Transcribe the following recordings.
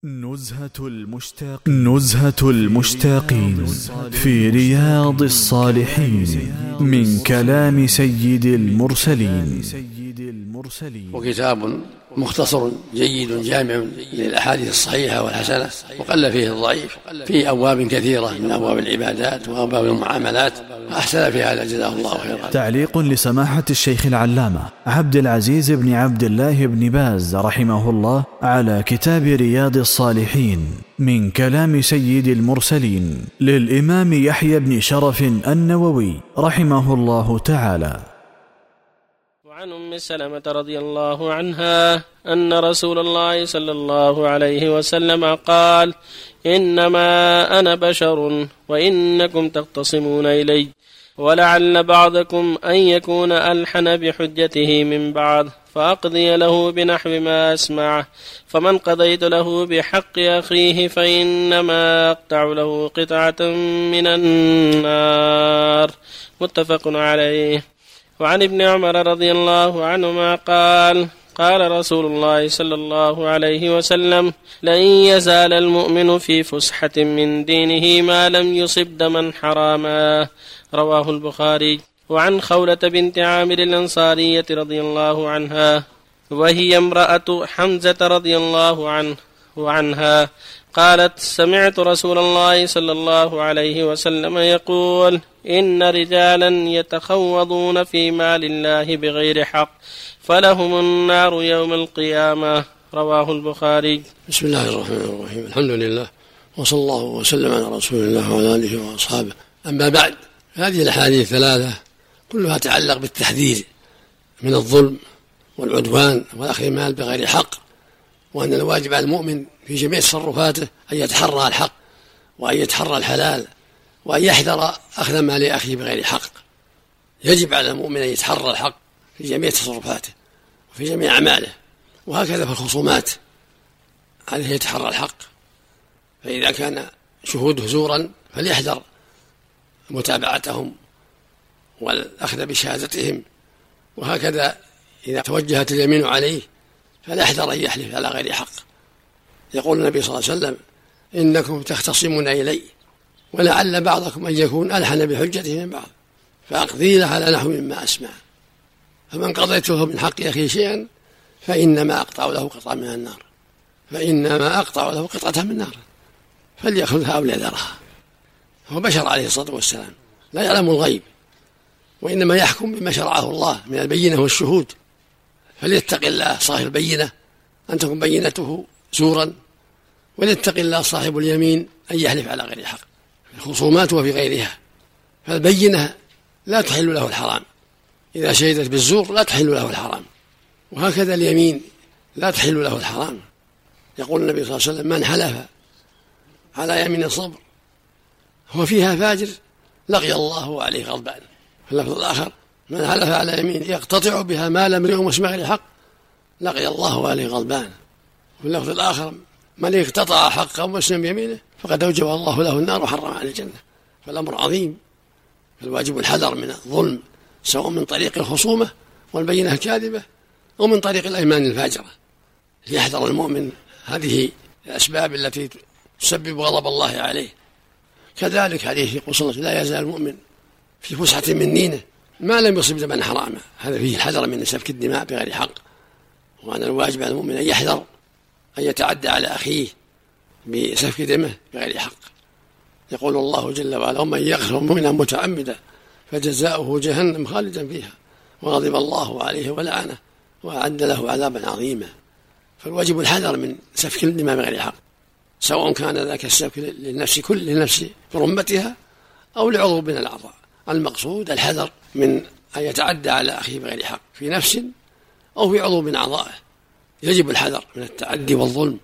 نزهة المشتاقين في رياض الصالحين من كلام سيد المرسلين. وكتاب مختصر جيد جامع للأحاديث الصحيحة والحسنة، وقل فيه الضعيف، في أبواب كثيرة من أبواب العبادات وأبواب المعاملات، أحسن في هذا جزاه الله خيرا. تعليق لسماحة الشيخ العلامة عبد العزيز بن عبد الله بن باز رحمه الله على كتاب رياض الصالحين من كلام سيد المرسلين للإمام يحيى بن شرف النووي رحمه الله تعالى. وعن أم سلمة رضي الله عنها أن رسول الله صلى الله عليه وسلم قال: إنما أنا بشر وإنكم تختصمون إلي، ولعل بعضكم أن يكون ألحن بحجته من بعض، فأقضي له بنحو ما أسمعه، فمن قضيت له بحق أخيه فإنما أقطع له قطعة من النار. متفق عليه. وعن ابن عمر رضي الله عنهما قال: قال رسول الله صلى الله عليه وسلم: لن يزال المؤمن في فسحة من دينه ما لم يصب دما حراما. رواه البخاري. وعن خولة بنت عامر الأنصارية رضي الله عنها، وهي امرأة حمزة رضي الله عنها، قالت: سمعت رسول الله صلى الله عليه وسلم يقول: إن رجالا يتخوضون في مال الله بغير حق فلهم النار يوم القيامة. رواه البخاري. بسم الله الرحمن الرحيم. الحمد لله، وصلى الله وسلم على رسول الله وعلى آله وأصحابه. أما بعد، هذه الأحاديث الثلاثة كلها تتعلق بالتحذير من الظلم والعدوان وأخذ المال بغير حق، وأن الواجب على المؤمن في جميع تصرفاته أن يتحرى الحق وأن يتحرى الحلال وأن يحذر أخذ مال أخيه بغير حق. يجب على المؤمن أن يتحرى الحق في جميع تصرفاته وفي جميع أعماله، وهكذا في الخصومات عليه يتحرى الحق، فإذا كان شهوده زورا فليحذر متابعتهم والأخذ بشهادتهم، وهكذا إذا توجهت اليمين عليه فليحذر أن يحلف على غير حق. يقول النبي صلى الله عليه وسلم: إنكم تختصمون إلي ولعل بعضكم أن يكون ألحن بحجته من بعض، فأقضي له على نحو مما أسمع، فمن قضيته من حق أخيه شيئا فإنما أقطع له قطعة من النار، فإنما أقطع له قطعة من النار فليأخذها أو ليذرها. هو بشر عليه الصلاة والسلام، لا يعلم الغيب، وإنما يحكم بما شرعه الله من البينة والشهود، فليتق الله صاحب البينة أن تكون بينته زورا، وليتق الله صاحب اليمين أن يحلف على غير حق في الخصومات وفي غيرها. فالبينة لا تحل له الحرام، إذا شهدت بالزور لا تحل له الحرام، وهكذا اليمين لا تحل له الحرام. يقول النبي صلى الله عليه وسلم: من حلف على يمين صبر هو فيها فاجر لقي الله وعليه غضبان. في اللفظ الآخر: من حلف على يمين يقتطع بها مال امرئ مسلم غير حق لقي الله وعليه غضبان. في اللفظ الآخر: من اقتطع حق مسلم بيمينه فقد أوجب الله له النار وحرم عليه الجنة. فالأمر عظيم، فالواجب الحذر من الظلم، سواء من طريق الخصومة والبينة الكاذبة أو من طريق الأيمان الفاجرة. ليحذر المؤمن هذه الأسباب التي تسبب غضب الله عليه. كذلك حديث يقول صلى الله عليه وسلم: لا يزال المؤمن في فسحة من دينه ما لم يصب دما حراما. هذا فيه الحذر من سفك الدماء بغير حق، وأن الواجب على المؤمن أن يحذر أن يتعدى على أخيه بسفك دمه بغير حق. يقول الله جل وعلا: ومن يقتل مؤمنا متعمدا فجزاؤه جهنم خالدا فيها وغضب الله عليه ولعنه وأعد له عذابا عظيما. فالواجب الحذر من سفك الدماء بغير حق، سواء كان ذاك السفك للنفس للنفس برمتها أو لعضو من الأعضاء. المقصود الحذر من أن يتعدى على أخيه بغير حق في نفس أو في عضو من أعضائه. يجب الحذر من التعدي والظلم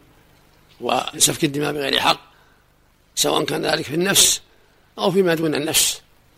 وسفك الدماء بغير حق، سواء كان ذلك في النفس أو فيما دون النفس.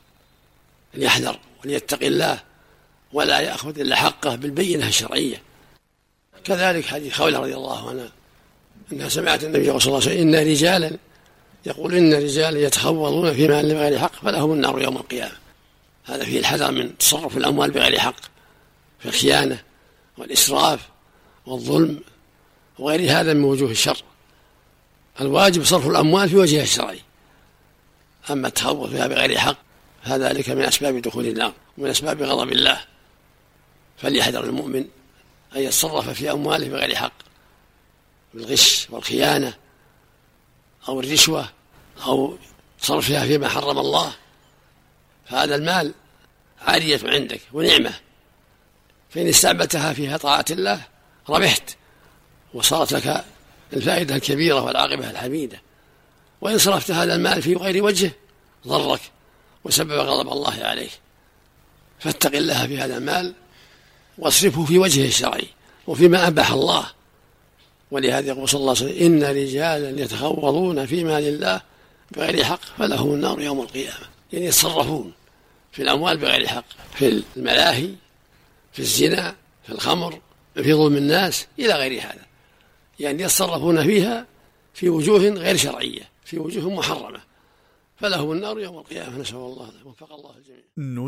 ليحذر وليتق الله ولا يأخذ إلا حقه بالبينة الشرعية. كذلك حديث خولة رضي الله عنها أنها سمعت النبي صلى الله عليه وسلم: إن رجالا يقول إن رجالا يتخوضون في مال بغير حق فلهم النار يوم القيامة. هذا فيه الحذر من تصرف الأموال بغير حق، في الخيانة والإسراف والظلم وغير هذا من وجوه الشر. الواجب صرف الأموال في وجهها الشرعي. أما التخوف بها بغير حق فذلك من أسباب دخول النار ومن أسباب غضب الله. فليحذر المؤمن أن يتصرف في أمواله بغير حق، بالغش والخيانة أو الرشوة أو صرفها فيما حرم الله، فهذا المال عارية عندك ونعمة، فإن استعملتها فيها طاعة الله ربحت وصارت لك الفائدة الكبيرة والعاقبة الحميدة، وإن صرفت هذا المال في غير وجهه ضرك وسبب غضب الله عليه. فاتق الله في هذا المال واصرفه في وجهه الشرعي وفيما أباح الله. ولهذا يقول صلى الله عليه وسلم: إن رجالا يتخوضون في مال الله بغير حق فلهم النار يوم القيامة. يعني يتصرفون في الأموال بغير حق، في الملاهي، في الزنا، في الخمر، في ظلم الناس إلى غير هذا، يعني يتصرفون فيها في وجوه غير شرعية، في وجوه محرمة، فلهم النار يوم القيامة. نسأل الله وفق الله الجميع.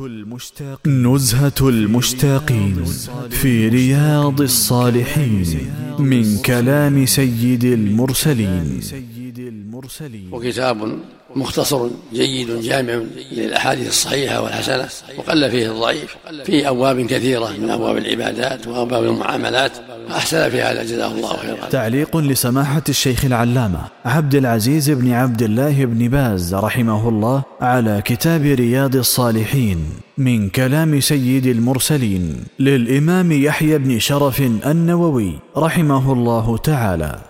نزهة المشتاقين في رياض الصالحين من كلام سيد المرسلين. وكتاب مختصر جيد جامع للأحاديث الصحيحة والحسنة، وقل فيه الضعيف، في أبواب كثيرة من أبواب العبادات وأبواب المعاملات، أحسن في هذا جزاه الله خيرا. تعليق لسماحة الشيخ العلامة عبد العزيز بن عبد الله بن باز رحمه الله على كتاب رياض الصالحين من كلام سيد المرسلين للإمام يحيى بن شرف النووي رحمه الله تعالى.